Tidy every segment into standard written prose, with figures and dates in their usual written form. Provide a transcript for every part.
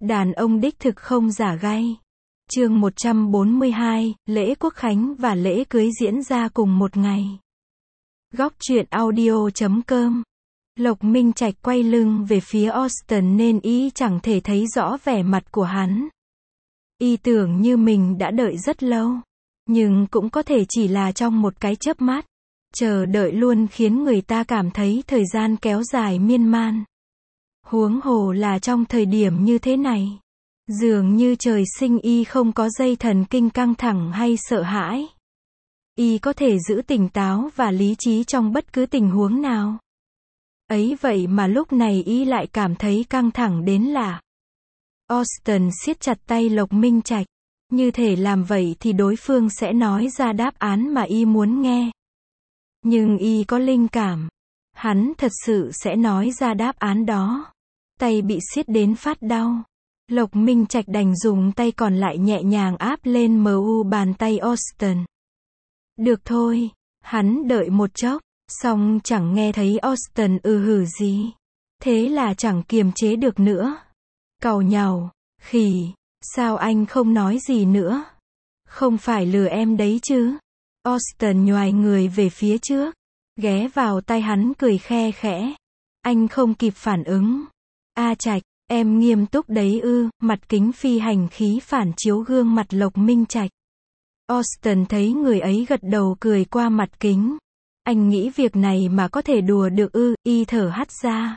Đàn ông đích thực không giả gay. Chương 142, lễ quốc khánh và lễ cưới diễn ra cùng một ngày. Góc truyện audio.com. Lộc Minh Trạch quay lưng về phía Austin nên y chẳng thể thấy rõ vẻ mặt của hắn. Y tưởng như mình đã đợi rất lâu. Nhưng cũng có thể chỉ là trong một cái chớp mắt. Chờ đợi luôn khiến người ta cảm thấy thời gian kéo dài miên man. Huống hồ là trong thời điểm như thế này. Dường như trời sinh y không có dây thần kinh căng thẳng hay sợ hãi. Y có thể giữ tỉnh táo và lý trí trong bất cứ tình huống nào. Ấy vậy mà lúc này y lại cảm thấy căng thẳng đến lạ. Austin siết chặt tay Lộc Minh Trạch. Như thể làm vậy thì đối phương sẽ nói ra đáp án mà y muốn nghe. Nhưng y có linh cảm. Hắn thật sự sẽ nói ra đáp án đó. Tay bị siết đến phát đau. Lộc Minh Trạch đành dùng tay còn lại nhẹ nhàng áp lên mu bàn tay Austin. Được thôi, hắn đợi một chốc, xong chẳng nghe thấy Austin hử gì. Thế là chẳng kiềm chế được nữa. Càu nhàu, khỉ, sao anh không nói gì nữa? Không phải lừa em đấy chứ? Austin nhoài người về phía trước, ghé vào tai hắn cười khe khẽ. Anh không kịp phản ứng. A Trạch, em nghiêm túc đấy ư? Mặt kính phi hành khí phản chiếu gương mặt Lộc Minh Trạch. Austin thấy người ấy gật đầu cười qua mặt kính. Anh nghĩ việc này mà có thể đùa được ư? Y thở hắt ra.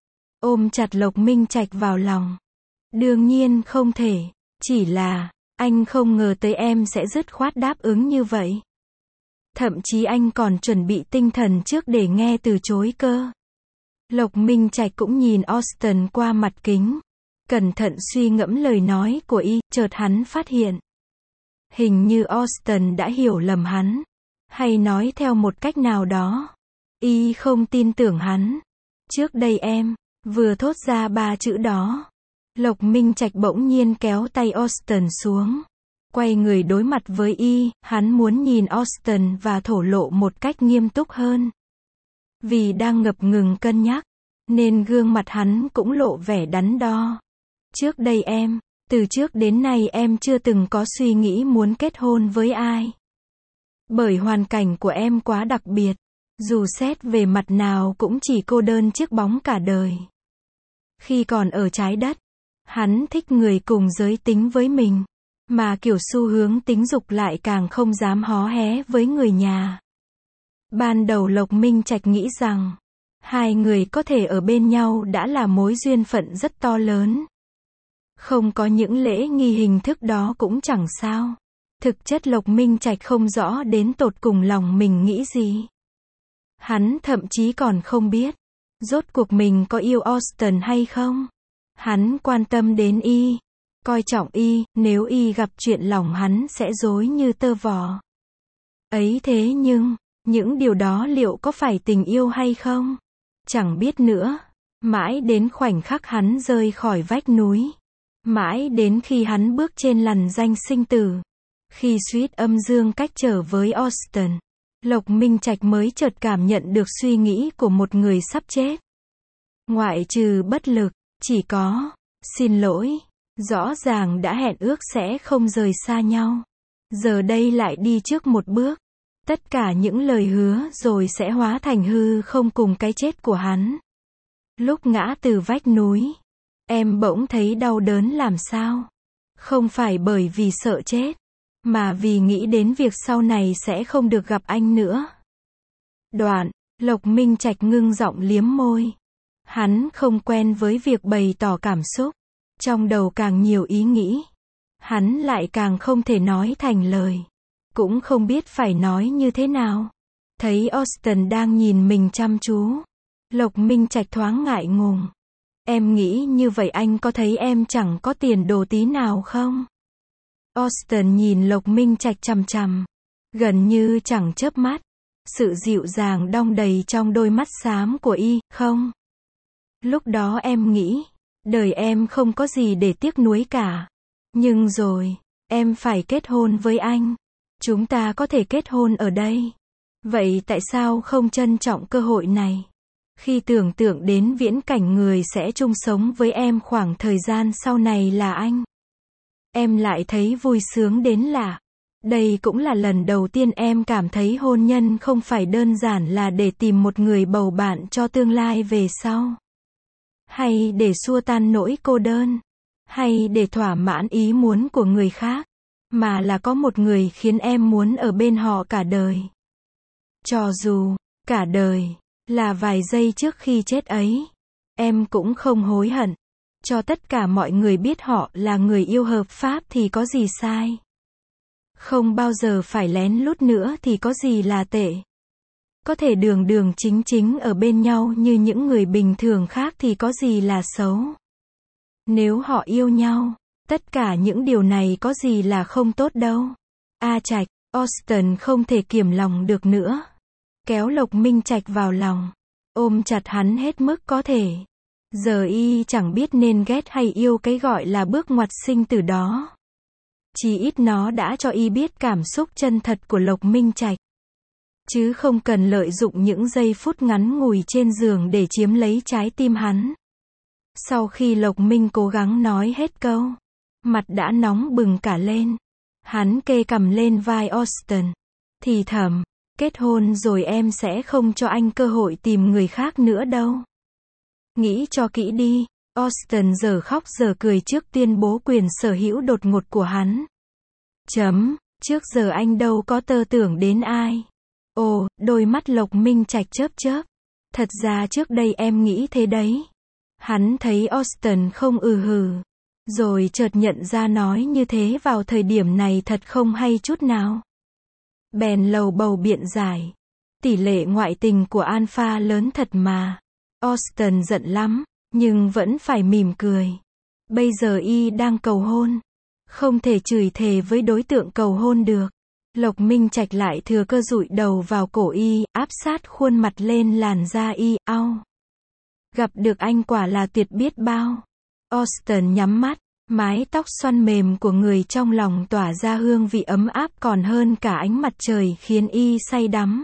Ôm chặt Lộc Minh Trạch vào lòng. Đương nhiên không thể. Chỉ là, anh không ngờ tới em sẽ dứt khoát đáp ứng như vậy. Thậm chí anh còn chuẩn bị tinh thần trước để nghe từ chối cơ. Lộc Minh Trạch cũng nhìn Austin qua mặt kính. Cẩn thận suy ngẫm lời nói của y, chợt hắn phát hiện. Hình như Austin đã hiểu lầm hắn. Hay nói theo một cách nào đó. Y không tin tưởng hắn. Trước đây em, vừa thốt ra 3 chữ đó. Lộc Minh Trạch bỗng nhiên kéo tay Austin xuống. Quay người đối mặt với y, hắn muốn nhìn Austin và thổ lộ một cách nghiêm túc hơn. Vì đang ngập ngừng cân nhắc, nên gương mặt hắn cũng lộ vẻ đắn đo. Trước đây em, từ trước đến nay em chưa từng có suy nghĩ muốn kết hôn với ai. Bởi hoàn cảnh của em quá đặc biệt, dù xét về mặt nào cũng chỉ cô đơn chiếc bóng cả đời. Khi còn ở trái đất, hắn thích người cùng giới tính với mình, mà kiểu xu hướng tính dục lại càng không dám hó hé với người nhà. Ban đầu Lộc Minh Trạch nghĩ rằng, hai người có thể ở bên nhau đã là mối duyên phận rất to lớn. Không có những lễ nghi hình thức đó cũng chẳng sao. Thực chất Lộc Minh Trạch không rõ đến tột cùng lòng mình nghĩ gì. Hắn thậm chí còn không biết, rốt cuộc mình có yêu Austin hay không. Hắn quan tâm đến y, coi trọng y, nếu y gặp chuyện lòng hắn sẽ rối như tơ vò. Ấy thế nhưng, những điều đó liệu có phải tình yêu hay không? Chẳng biết nữa. Mãi đến khoảnh khắc hắn rơi khỏi vách núi. Mãi đến khi hắn bước trên lằn ranh sinh tử. Khi suýt âm dương cách trở với Austin, Lộc Minh Trạch mới chợt cảm nhận được suy nghĩ của một người sắp chết. Ngoại trừ bất lực, chỉ có, xin lỗi, rõ ràng đã hẹn ước sẽ không rời xa nhau. Giờ đây lại đi trước một bước. Tất cả những lời hứa rồi sẽ hóa thành hư không cùng cái chết của hắn. Lúc ngã từ vách núi, em bỗng thấy đau đớn làm sao? Không phải bởi vì sợ chết, mà vì nghĩ đến việc sau này sẽ không được gặp anh nữa. Đoạn, Lộc Minh Trạch ngưng giọng liếm môi. Hắn không quen với việc bày tỏ cảm xúc. Trong đầu càng nhiều ý nghĩ, hắn lại càng không thể nói thành lời. Cũng không biết phải nói như thế nào. Thấy Austin đang nhìn mình chăm chú, Lộc Minh Trạch thoáng ngại ngùng. Em nghĩ như vậy anh có thấy em chẳng có tiền đồ tí nào không? Austin nhìn Lộc Minh Trạch chằm chằm, gần như chẳng chớp mắt. Sự dịu dàng đong đầy trong đôi mắt xám của y, không? Lúc đó em nghĩ, đời em không có gì để tiếc nuối cả. Nhưng rồi, em phải kết hôn với anh. Chúng ta có thể kết hôn ở đây. Vậy tại sao không trân trọng cơ hội này? Khi tưởng tượng đến viễn cảnh người sẽ chung sống với em khoảng thời gian sau này là anh, em lại thấy vui sướng đến lạ. Đây cũng là lần đầu tiên em cảm thấy hôn nhân không phải đơn giản là để tìm một người bầu bạn cho tương lai về sau, hay để xua tan nỗi cô đơn, hay để thỏa mãn ý muốn của người khác, mà là có một người khiến em muốn ở bên họ cả đời. Cho dù cả đời là vài giây trước khi chết ấy, em cũng không hối hận. Cho tất cả mọi người biết họ là người yêu hợp pháp thì có gì sai. Không bao giờ phải lén lút nữa thì có gì là tệ. Có thể đường đường chính chính ở bên nhau như những người bình thường khác thì có gì là xấu. Nếu họ yêu nhau, tất cả những điều này có gì là không tốt đâu. A Trạch, Austin không thể kiềm lòng được nữa. Kéo Lộc Minh Trạch vào lòng, ôm chặt hắn hết mức có thể. Giờ y chẳng biết nên ghét hay yêu cái gọi là bước ngoặt sinh tử đó. Chỉ ít nó đã cho y biết cảm xúc chân thật của Lộc Minh Trạch. Chứ không cần lợi dụng những giây phút ngắn ngủi trên giường để chiếm lấy trái tim hắn. Sau khi Lộc Minh cố gắng nói hết câu, mặt đã nóng bừng cả lên. Hắn kê cằm lên vai Austin, thì thầm, kết hôn rồi em sẽ không cho anh cơ hội tìm người khác nữa đâu. Nghĩ cho kỹ đi. Austin giờ khóc giờ cười trước tuyên bố quyền sở hữu đột ngột của hắn. Trước giờ anh đâu có tơ tưởng đến ai. Ồ, đôi mắt Lộc Minh Trạch chớp chớp. Thật ra trước đây em nghĩ thế đấy. Hắn thấy Austin không hừ. Rồi chợt nhận ra nói như thế vào thời điểm này thật không hay chút nào. Bèn lầu bầu biện giải. Tỷ lệ ngoại tình của Alpha lớn thật mà. Austin giận lắm, nhưng vẫn phải mỉm cười. Bây giờ y đang cầu hôn. Không thể chửi thề với đối tượng cầu hôn được. Lộc Minh Trạch lại thừa cơ dụi đầu vào cổ y, áp sát khuôn mặt lên làn da y, au. Gặp được anh quả là tuyệt biết bao. Austin nhắm mắt, mái tóc xoăn mềm của người trong lòng tỏa ra hương vị ấm áp còn hơn cả ánh mặt trời khiến y say đắm.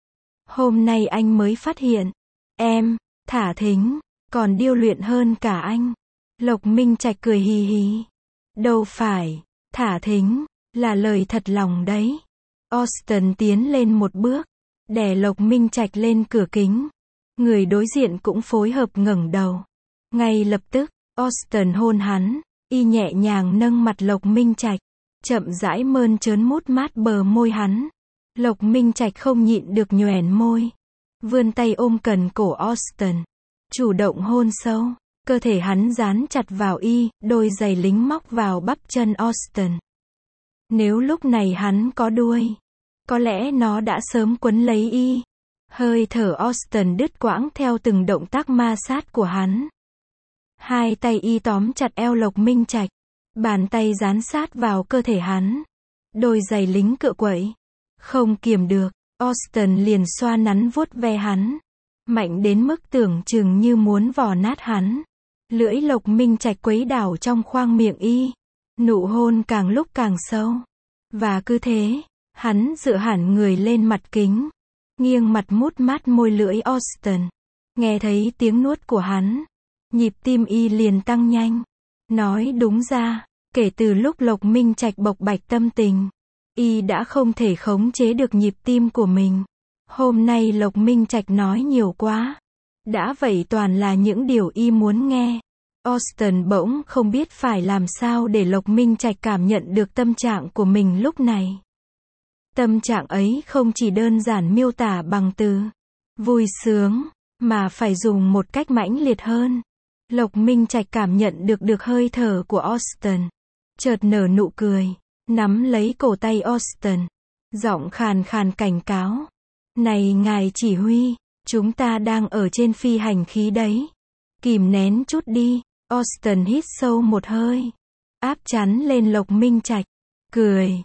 Hôm nay anh mới phát hiện, em, thả thính, còn điêu luyện hơn cả anh. Lộc Minh Trạch cười hì hì. Đâu phải, thả thính, là lời thật lòng đấy. Austin tiến lên một bước, đè Lộc Minh Trạch lên cửa kính. Người đối diện cũng phối hợp ngẩng đầu. Ngay lập tức, Austin hôn hắn, y nhẹ nhàng nâng mặt Lộc Minh Trạch, chậm rãi mơn trớn mút mát bờ môi hắn. Lộc Minh Trạch không nhịn được nhoẻn môi, vươn tay ôm cần cổ Austin, chủ động hôn sâu. Cơ thể hắn dán chặt vào y, đôi giày lính móc vào bắp chân Austin. Nếu lúc này hắn có đuôi, có lẽ nó đã sớm quấn lấy y. Hơi thở Austin đứt quãng theo từng động tác ma sát của hắn. Hai tay y tóm chặt eo Lộc Minh Trạch, bàn tay dán sát vào cơ thể hắn. Đôi giày lính cựa quậy. Không kiềm được, Austin liền xoa nắn vuốt ve hắn, mạnh đến mức tưởng chừng như muốn vò nát hắn. Lưỡi Lộc Minh Trạch quấy đảo trong khoang miệng y. Nụ hôn càng lúc càng sâu. Và cứ thế, hắn dựa hẳn người lên mặt kính, nghiêng mặt mút mát môi lưỡi Austin. Nghe thấy tiếng nuốt của hắn, nhịp tim y liền tăng nhanh. Nói đúng ra, kể từ lúc Lộc Minh Trạch bộc bạch tâm tình, y đã không thể khống chế được nhịp tim của mình. Hôm nay Lộc Minh Trạch nói nhiều quá. Đã vậy toàn là những điều y muốn nghe. Austin bỗng không biết phải làm sao để Lộc Minh Trạch cảm nhận được tâm trạng của mình lúc này. Tâm trạng ấy không chỉ đơn giản miêu tả bằng từ vui sướng, mà phải dùng một cách mãnh liệt hơn. Lộc Minh Trạch cảm nhận được hơi thở của Austin. Chợt nở nụ cười, nắm lấy cổ tay Austin, giọng khàn khàn cảnh cáo. Này ngài chỉ huy, chúng ta đang ở trên phi hành khí đấy. Kìm nén chút đi. Austin hít sâu một hơi, áp chắn lên Lộc Minh Trạch, cười.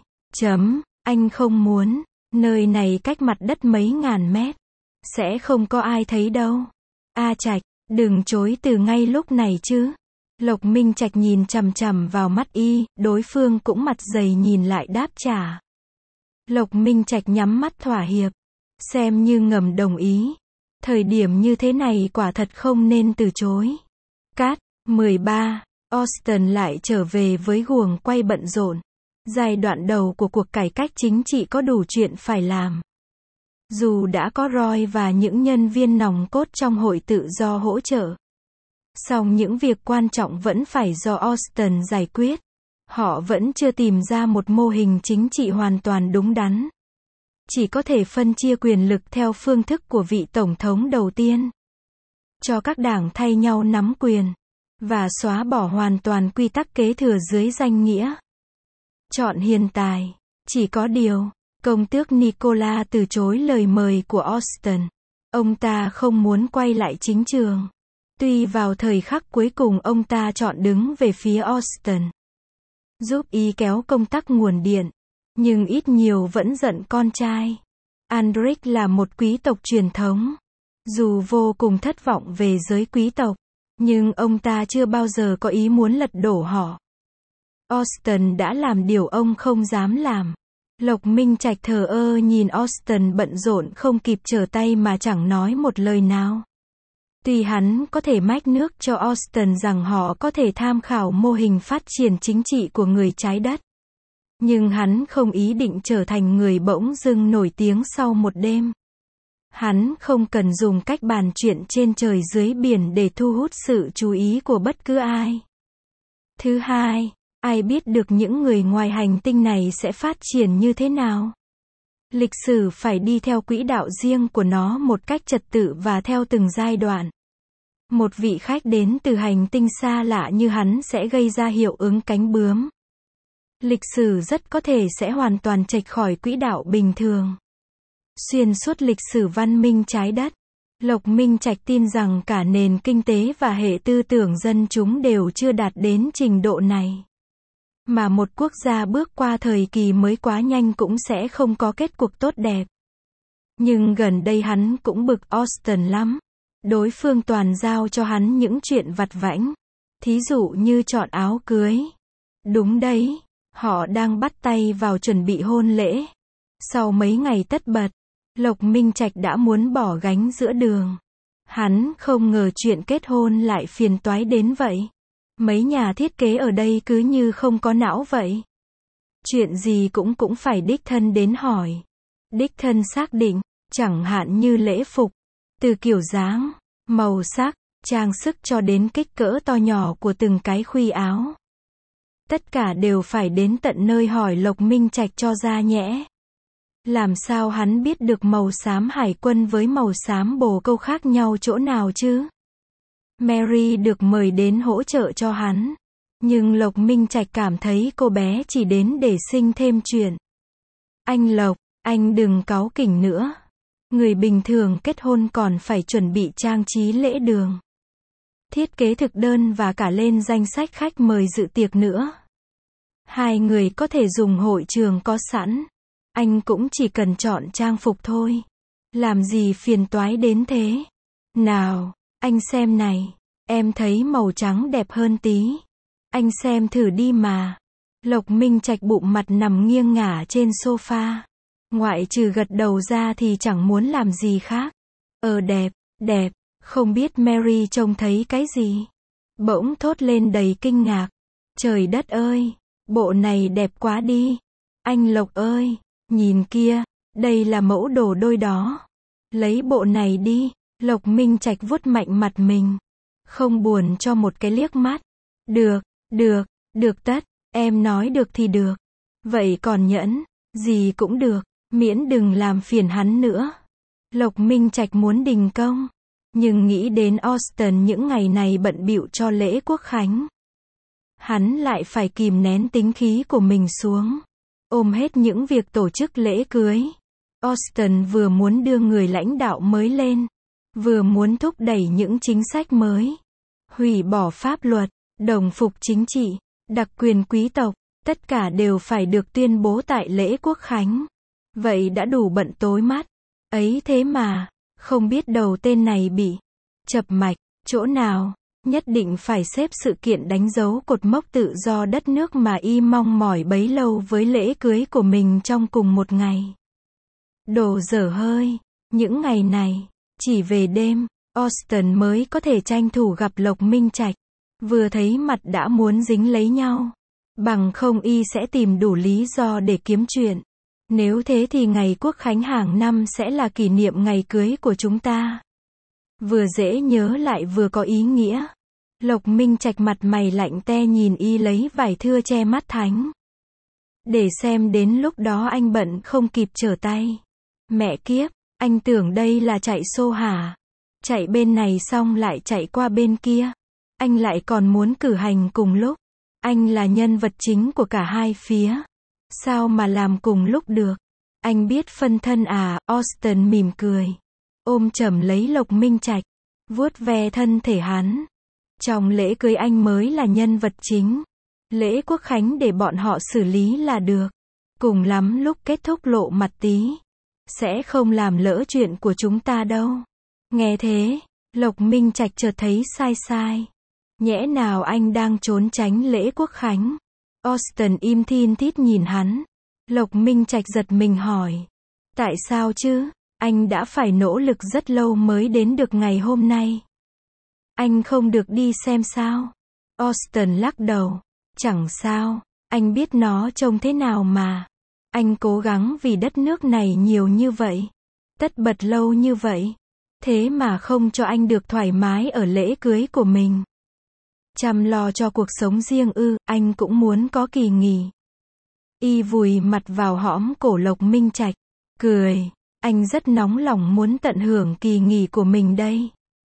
Anh không muốn, nơi này cách mặt đất mấy ngàn mét, sẽ không có ai thấy đâu. A Trạch, đừng chối từ ngay lúc này chứ. Lộc Minh Trạch nhìn chằm chằm vào mắt y, đối phương cũng mặt dày nhìn lại đáp trả. Lộc Minh Trạch nhắm mắt thỏa hiệp, xem như ngầm đồng ý. Thời điểm như thế này quả thật không nên từ chối. Cát 13. Austin lại trở về với guồng quay bận rộn. Giai đoạn đầu của cuộc cải cách chính trị có đủ chuyện phải làm. Dù đã có Roy và những nhân viên nòng cốt trong hội tự do hỗ trợ, song những việc quan trọng vẫn phải do Austin giải quyết. Họ vẫn chưa tìm ra một mô hình chính trị hoàn toàn đúng đắn. Chỉ có thể phân chia quyền lực theo phương thức của vị tổng thống đầu tiên. Cho các đảng thay nhau nắm quyền. Và xóa bỏ hoàn toàn quy tắc kế thừa dưới danh nghĩa chọn hiền tài. Chỉ có điều, công tước Nicola từ chối lời mời của Austin. Ông ta không muốn quay lại chính trường. Tuy vào thời khắc cuối cùng ông ta chọn đứng về phía Austin, giúp ý kéo công tắc nguồn điện. Nhưng ít nhiều vẫn giận con trai. Aldrich là một quý tộc truyền thống. Dù vô cùng thất vọng về giới quý tộc, nhưng ông ta chưa bao giờ có ý muốn lật đổ họ. Austin đã làm điều ông không dám làm. Lộc Minh Trạch thờ ơ nhìn Austin bận rộn không kịp trở tay mà chẳng nói một lời nào. Tuy hắn có thể mách nước cho Austin rằng họ có thể tham khảo mô hình phát triển chính trị của người trái đất, nhưng hắn không ý định trở thành người bỗng dưng nổi tiếng sau một đêm. Hắn không cần dùng cách bàn chuyện trên trời dưới biển để thu hút sự chú ý của bất cứ ai. Thứ hai, ai biết được những người ngoài hành tinh này sẽ phát triển như thế nào? Lịch sử phải đi theo quỹ đạo riêng của nó một cách trật tự và theo từng giai đoạn. Một vị khách đến từ hành tinh xa lạ như hắn sẽ gây ra hiệu ứng cánh bướm. Lịch sử rất có thể sẽ hoàn toàn chệch khỏi quỹ đạo bình thường. Xuyên suốt lịch sử văn minh trái đất, Lộc Minh Trạch tin rằng cả nền kinh tế và hệ tư tưởng dân chúng đều chưa đạt đến trình độ này. Mà một quốc gia bước qua thời kỳ mới quá nhanh cũng sẽ không có kết cục tốt đẹp. Nhưng gần đây hắn cũng bực Austin lắm. Đối phương toàn giao cho hắn những chuyện vặt vãnh. Thí dụ như chọn áo cưới. Đúng đấy, họ đang bắt tay vào chuẩn bị hôn lễ. Sau mấy ngày tất bật, Lộc Minh Trạch đã muốn bỏ gánh giữa đường. Hắn không ngờ chuyện kết hôn lại phiền toái đến vậy. Mấy nhà thiết kế ở đây cứ như không có não vậy. Chuyện gì cũng phải đích thân đến hỏi. Đích thân xác định, chẳng hạn như lễ phục, từ kiểu dáng, màu sắc, trang sức cho đến kích cỡ to nhỏ của từng cái khuy áo. Tất cả đều phải đến tận nơi hỏi Lộc Minh Trạch cho ra nhẽ. Làm sao hắn biết được màu xám hải quân với màu xám bồ câu khác nhau chỗ nào chứ? Mary được mời đến hỗ trợ cho hắn. Nhưng Lộc Minh Trạch cảm thấy cô bé chỉ đến để sinh thêm chuyện. Anh Lộc, anh đừng cáu kỉnh nữa. Người bình thường kết hôn còn phải chuẩn bị trang trí lễ đường, thiết kế thực đơn và cả lên danh sách khách mời dự tiệc nữa. Hai người có thể dùng hội trường có sẵn. Anh cũng chỉ cần chọn trang phục thôi. Làm gì phiền toái đến thế? Nào, anh xem này. Em thấy màu trắng đẹp hơn tí. Anh xem thử đi mà. Lộc Minh Trạch bụng mặt nằm nghiêng ngả trên sofa. Ngoại trừ gật đầu ra thì chẳng muốn làm gì khác. Đẹp, đẹp. Không biết Mary trông thấy cái gì? Bỗng thốt lên đầy kinh ngạc. Trời đất ơi, bộ này đẹp quá đi. Anh Lộc ơi, nhìn kia, đây là mẫu đồ đôi đó. Lấy bộ này đi. Lộc Minh Trạch vuốt mạnh mặt mình. Không buồn cho một cái liếc mắt. Được tất, em nói được thì được. Vậy còn nhẫn, gì cũng được, miễn đừng làm phiền hắn nữa. Lộc Minh Trạch muốn đình công, nhưng nghĩ đến Austin những ngày này bận bịu cho lễ quốc khánh. Hắn lại phải kìm nén tính khí của mình xuống, ôm hết những việc tổ chức lễ cưới. Austin vừa muốn đưa người lãnh đạo mới lên, vừa muốn thúc đẩy những chính sách mới, hủy bỏ pháp luật, đồng phục chính trị, đặc quyền quý tộc, tất cả đều phải được tuyên bố tại lễ quốc khánh. Vậy đã đủ bận tối mắt. Ấy thế mà, không biết đầu tên này bị chập mạch, chỗ nào, nhất định phải xếp sự kiện đánh dấu cột mốc tự do đất nước mà y mong mỏi bấy lâu với lễ cưới của mình trong cùng một ngày. Đồ dở hơi, những ngày này, Chỉ về đêm, Austin mới có thể tranh thủ gặp Lộc Minh Trạch. Vừa thấy mặt đã muốn dính lấy nhau. Bằng không y sẽ tìm đủ lý do để kiếm chuyện. Nếu thế thì ngày Quốc khánh hàng năm sẽ là kỷ niệm ngày cưới của chúng ta. Vừa dễ nhớ lại vừa có ý nghĩa. Lộc Minh Trạch mặt mày lạnh te nhìn y lấy vải thưa che mắt thánh. Để xem đến lúc đó anh bận không kịp trở tay. Mẹ kiếp, anh tưởng đây là chạy xô hả? Chạy bên này xong lại chạy qua bên kia. Anh lại còn muốn cử hành cùng lúc. Anh là nhân vật chính của cả hai phía. Sao mà làm cùng lúc được? Anh biết phân thân à? Austin mỉm cười. Ôm chầm lấy Lộc Minh Trạch. Vuốt ve thân thể hắn. Trong lễ cưới anh mới là nhân vật chính. Lễ Quốc khánh để bọn họ xử lý là được. Cùng lắm lúc kết thúc lộ mặt tí. Sẽ không làm lỡ chuyện của chúng ta đâu. Nghe thế, Lộc Minh Trạch chợt thấy sai sai. Nhẽ nào anh đang trốn tránh lễ Quốc khánh? Austin im thin thít nhìn hắn. Lộc Minh Trạch giật mình hỏi. Tại sao chứ? Anh đã phải nỗ lực rất lâu mới đến được ngày hôm nay. Anh không được đi xem sao? Austin lắc đầu. Chẳng sao, anh biết nó trông thế nào mà. Anh cố gắng vì đất nước này nhiều như vậy. Tất bật lâu như vậy. Thế mà không cho anh được thoải mái ở lễ cưới của mình. Chăm lo cho cuộc sống riêng ư, anh cũng muốn có kỳ nghỉ. Y vùi mặt vào hõm cổ Lộc Minh Trạch. Cười, anh rất nóng lòng muốn tận hưởng kỳ nghỉ của mình đây.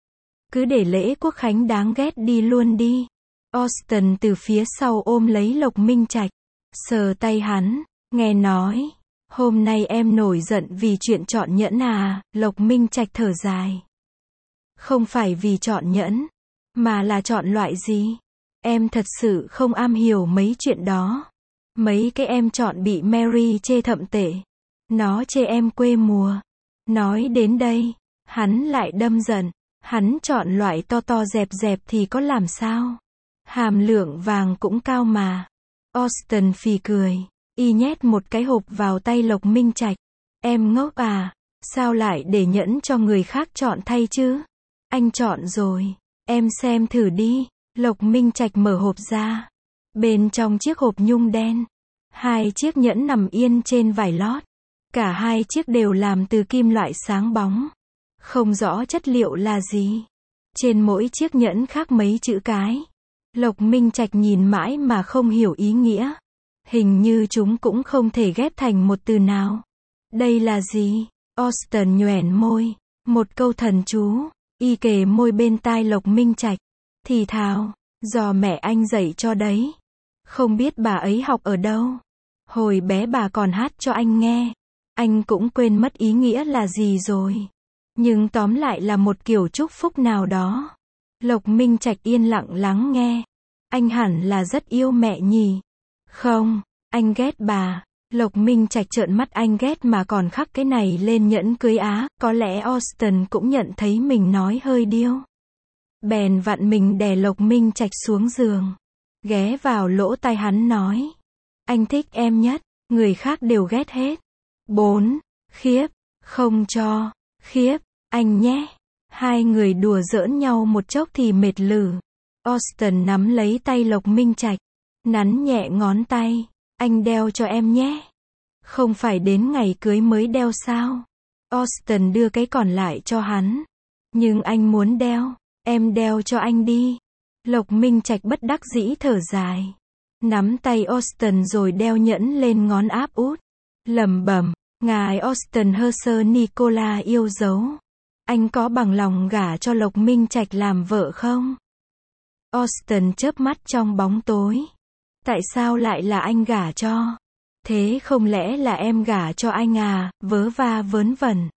Cứ để lễ Quốc khánh đáng ghét đi luôn đi. Austin từ phía sau ôm lấy Lộc Minh Trạch. Sờ tay hắn, nghe nói. Hôm nay em nổi giận vì chuyện chọn nhẫn à? Lộc Minh Trạch thở dài. Không phải vì chọn nhẫn. Mà là chọn loại gì? Em thật sự không am hiểu mấy chuyện đó. Mấy cái em chọn bị Mary chê thậm tệ. Nó chê em quê mùa. Nói đến đây, hắn lại đâm giận. Hắn chọn loại to to dẹp dẹp thì có làm sao? Hàm lượng vàng cũng cao mà. Austin phì cười. Y nhét một cái hộp vào tay Lộc Minh Trạch. Em ngốc à? Sao lại để nhẫn cho người khác chọn thay chứ? Anh chọn rồi. Em xem thử đi. Lộc Minh Trạch mở hộp ra. Bên trong chiếc hộp nhung đen. 2 chiếc nhẫn nằm yên trên vải lót. Cả 2 chiếc đều làm từ kim loại sáng bóng. Không rõ chất liệu là gì. Trên mỗi chiếc nhẫn khác mấy chữ cái. Lộc Minh Trạch nhìn mãi mà không hiểu ý nghĩa. Hình như chúng cũng không thể ghép thành một từ nào. Đây là gì? Austin nhoẻn môi. Một câu thần chú. Y kề môi bên tai Lộc Minh Trạch. Thì thào. Do mẹ anh dạy cho đấy. Không biết bà ấy học ở đâu. Hồi bé bà còn hát cho anh nghe. Anh cũng quên mất ý nghĩa là gì rồi. Nhưng tóm lại là một kiểu chúc phúc nào đó. Lộc Minh Trạch yên lặng lắng nghe. Anh hẳn là rất yêu mẹ nhỉ? Không, anh ghét bà. Lộc Minh Trạch trợn mắt, anh ghét mà còn khắc cái này lên nhẫn cưới á. Có lẽ Austin cũng nhận thấy mình nói hơi điêu. Bèn vặn mình đè Lộc Minh Trạch xuống giường. Ghé vào lỗ tai hắn nói. Anh thích em nhất, người khác đều ghét hết. 4. Khiếp, không cho. Khiếp, anh nhé. Hai người đùa giỡn nhau một chốc thì mệt lử. Austin nắm lấy tay Lộc Minh Trạch. Nắn nhẹ ngón tay. Anh đeo cho em nhé. Không phải đến ngày cưới mới đeo sao? Austin đưa cái còn lại cho hắn. Nhưng anh muốn đeo. Em đeo cho anh đi. Lộc Minh Trạch bất đắc dĩ thở dài. Nắm tay Austin rồi đeo nhẫn lên ngón áp út. Lẩm bẩm. Ngài Austin Herser Nicola yêu dấu. Anh có bằng lòng gả cho Lộc Minh Trạch làm vợ không? Austin chớp mắt trong bóng tối. Tại sao lại là anh gả cho? Thế không lẽ là em gả cho anh à? Vớ va vớn vẩn.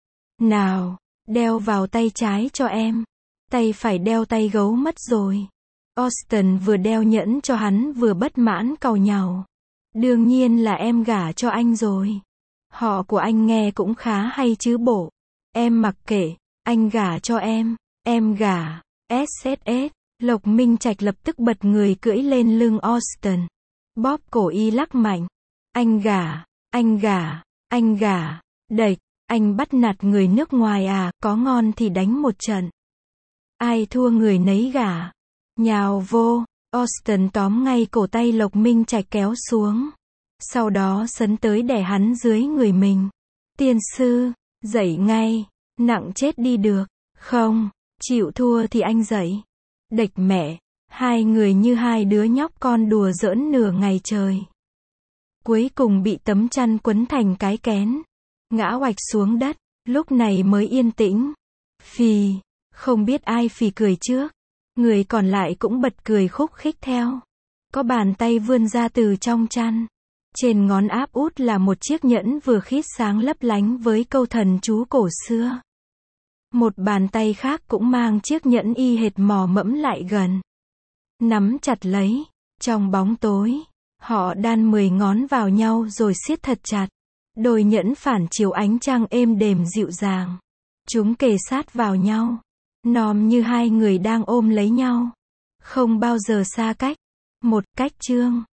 Nào, đeo vào tay trái cho em. Tay phải đeo tay gấu mất rồi. Austin vừa đeo nhẫn cho hắn vừa bất mãn càu nhàu. Đương nhiên là em gả cho anh rồi. Họ của anh nghe cũng khá hay chứ bộ. Em mặc kệ, anh gả cho em gả. SSS. Lộc Minh Trạch lập tức bật người cưỡi lên lưng Austin. Bóp cổ y lắc mạnh. Anh gả, anh gả, anh gả. Đệch, Anh bắt nạt người nước ngoài à, có ngon thì đánh một trận. Ai thua người nấy gả. Nhào vô, Austin tóm ngay cổ tay Lộc Minh Trạch kéo xuống. Sau đó sấn tới đè hắn dưới người mình. Tiên sư, dậy ngay, nặng chết đi được. Không, chịu thua thì anh dậy. Địch mẹ, hai người như hai đứa nhóc con đùa giỡn nửa ngày trời. Cuối cùng bị tấm chăn quấn thành cái kén. Ngã oạch xuống đất, lúc này mới yên tĩnh. Phì, không biết ai phì cười trước. Người còn lại cũng bật cười khúc khích theo. Có bàn tay vươn ra từ trong chăn. Trên ngón áp út là một chiếc nhẫn vừa khít sáng lấp lánh với câu thần chú cổ xưa. Một bàn tay khác cũng mang chiếc nhẫn y hệt mò mẫm lại gần. Nắm chặt lấy. Trong bóng tối, họ đan 10 ngón vào nhau rồi siết thật chặt. Đôi nhẫn phản chiếu ánh trăng êm đềm dịu dàng. Chúng kề sát vào nhau. Nòm như hai người đang ôm lấy nhau. Không bao giờ xa cách. Một cách chương.